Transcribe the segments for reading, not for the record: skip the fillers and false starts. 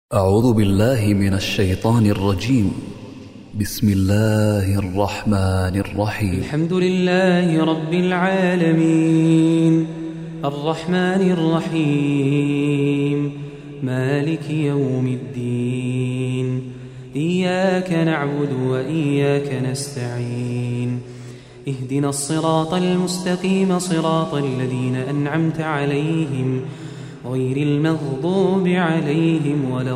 أعوذ بالله من الشيطان الرجيم. بسم الله الرحمن الرحيم. الحمد لله رب العالمين الرحمن الرحيم مالك يوم الدين. إياك نعبد وإياك نستعين. اهدنا الصراط المستقيم صراط الذين أنعمت عليهم غير المغضوب عليهم ولا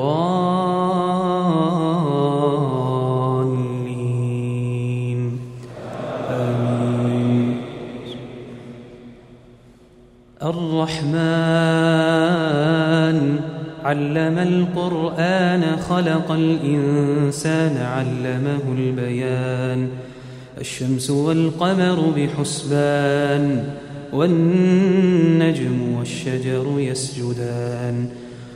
الضالين آمين. الرحمن علم القرآن خلق الإنسان علمه البيان. الشمس والقمر بحسبان والنجم والشجر يسجدان.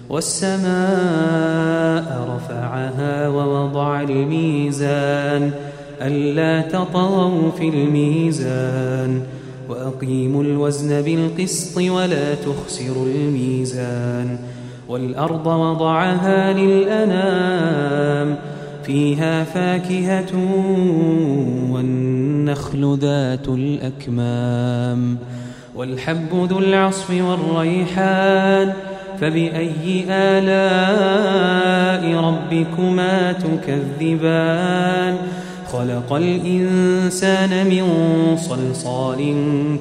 والسماء رفعها ووضع الميزان ألا تطغوا في الميزان وأقيموا الوزن بالقسط ولا تخسروا الميزان. والأرض وضعها للأنام فيها فاكهة والنخل ذات الأكمام والحب ذو العصف والريحان. فبأي آلاء ربكما تكذبان. خلق الإنسان من صلصال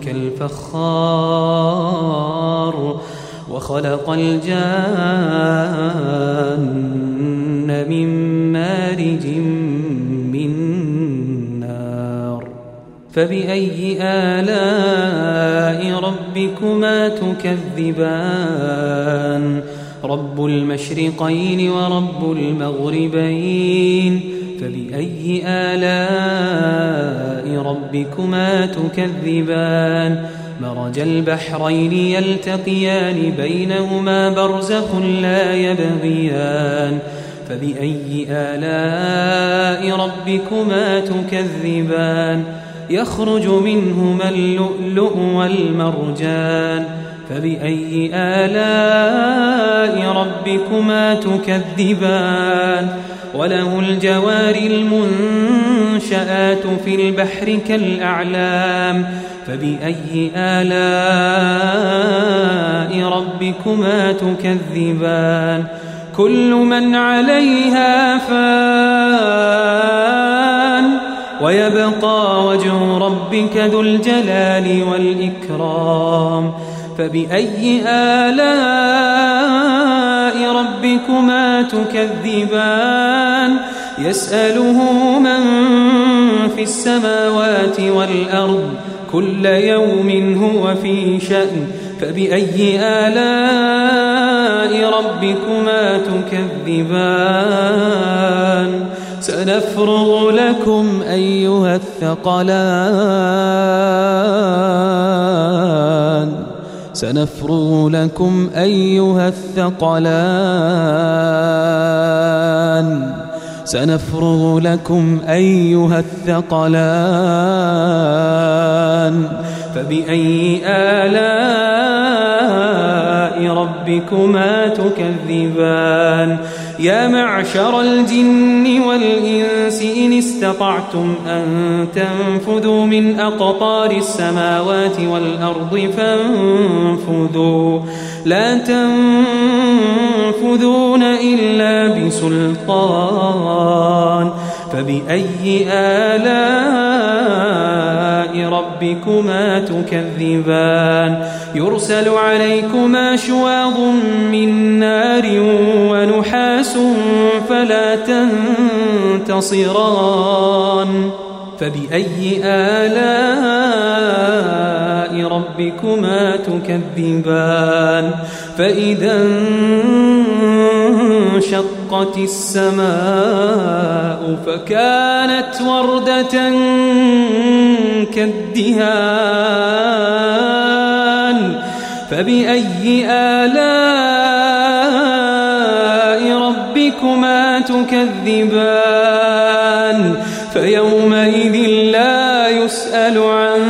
كالفخار وخلق الجان من مارج من نار. فبأي آلاء ربكما تكذبان. رب المشرقين ورب المغربين. فبأي آلاء ربكما تكذبان. مرج البحرين يلتقيان بينهما برزخ لا يبغيان. فبأي آلاء ربكما تكذبان. يخرج منهما اللؤلؤ والمرجان. فبأي آلاء ربكما تكذبان. وله الجوار المنشآت في البحر كالأعلام. فبأي آلاء ربكما تكذبان. كل من عليها فان ويبقى وجه ربك ذو الجلال والإكرام. فبأي آلاء ربكما تكذبان. يسأله من في السماوات والأرض كل يوم هو في شأن. فبأي آلاء ربكما تكذبان. سنفرغ لكم أيها الثقلان. سنفرغ لكم أيها الثقلان. سنفرغ لكم أيها الثقلان. فبأي آلاء ربكما تكذبان. يا معشر الجن والإنس إن استطعتم أن تنفذوا من أقطار السماوات والأرض فانفذوا لا تنفذون إلا بسلطان. فبأي آلاء ربكما تكذبان. يرسل عليكما شواظ من نار ونحاس فلا تنتصران. فبأي آلاء ربكما تكذبان. فإذا انشقت السماء فكانت وردة كالدهان. فبأي آلاء ربكما تكذبان. فيومئذ لا يسأل عن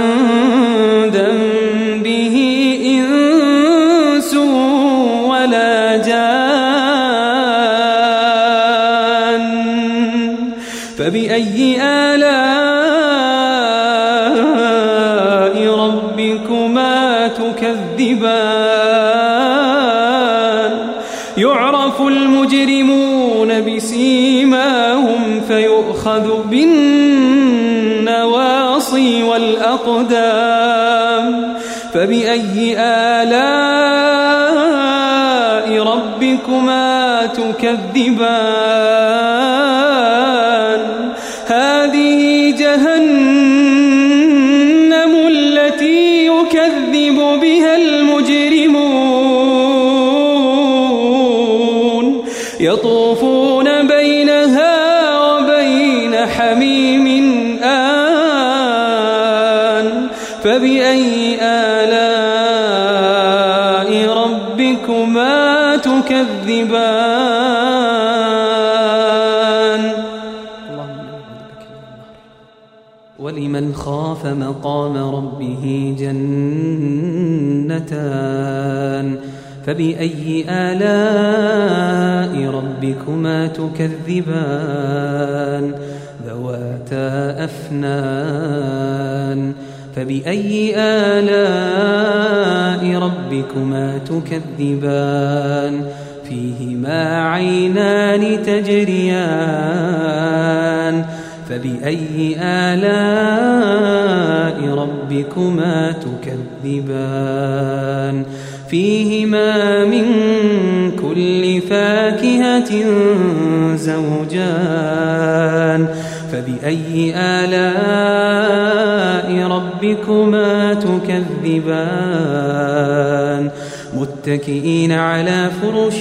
ذنبه إنس ولا جان. فبأي آلاء ربكما تكذبان يعرف المجرمون بسيماهم فيؤخذ بالنواصي والأقدام فبأي آلاء ربكما تكذبان هذه جهنم التي يكذب بها المجرمون يطوفون بينها وبين حميم آن فبأي آلاء ربكما تكذبان ولمن خاف مقام ربه جنتان فبأي آلاء ربكما تكذبان ذواتا أفنان فبأي آلاء ربكما تكذبان فيهما عينان تجريان فبأي آلاء ربكما تكذبان فيهما من كل فاكهة زوجان فبأي آلاء ربكما تكذبان متكئين على فرش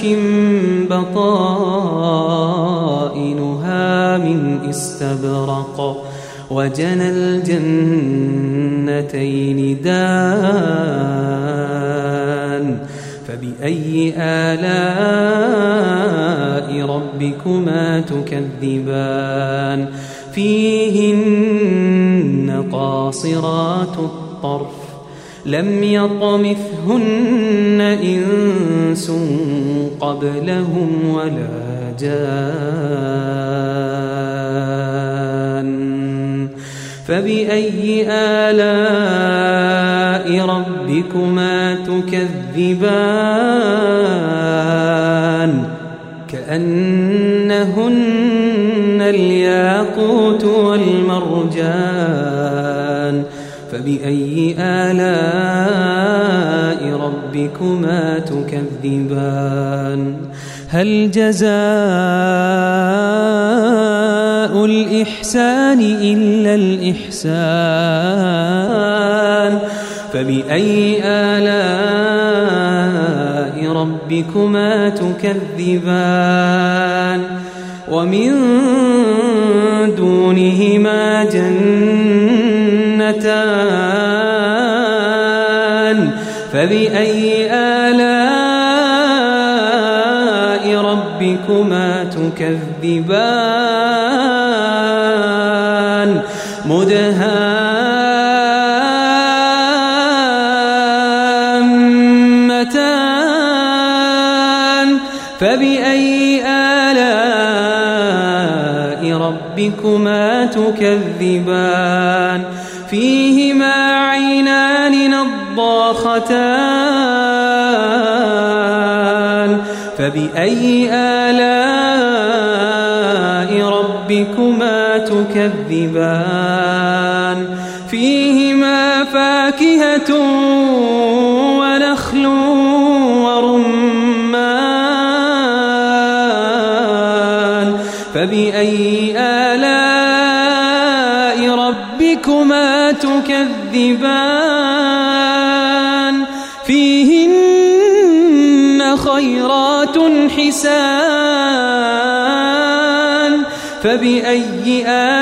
بطائنها من استبرق وجنى الجنتين دان فبأي آلاء ربكما تكذبان فيهن قاصرات الطرف لم يطمثهن إنس قبلهم ولا جان فبأي آلاء ربكما تكذبان كأنهن الياقوت والمرجان فبأي آلاء ربكما تكذبان هل جزاء الإحسان إلا الإحسان فبأي آلاء ربكما تكذبان ومن دونهما جنتان فبأي آلاء ربكما تكذبان مدهامتان فبأي آلاء ربكما تكذبان فيهما عينان نضاختان فبأي آلاء ربكما تكذبان فيهما فاكهة ونخل ورمان فبأي آلاء ربكما تكذبان فيهن خيرات حسان فبأي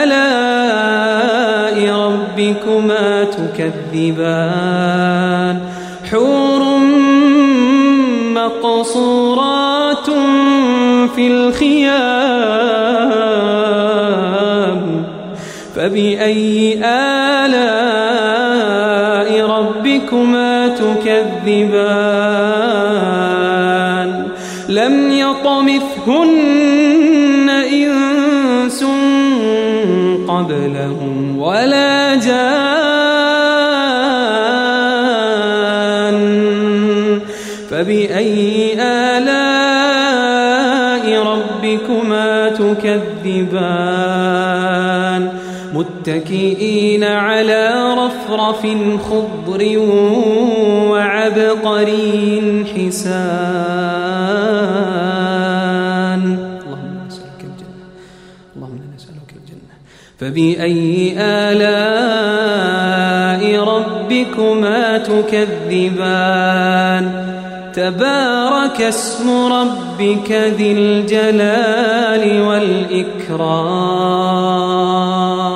آلاء ربكما تكذبان حور مقصورات في الخيام فبأي آلاء ربكما تكذبان لم يطمثهن إنس قبلهم ولا جان فبأي آلاء ربكما تكذبان متكئين على رفرف خضر وعبقري حسان اللهم نسألك الجنة فبأي آلاء ربكما تكذبان تبارك اسم ربك ذي الجلال والإكرام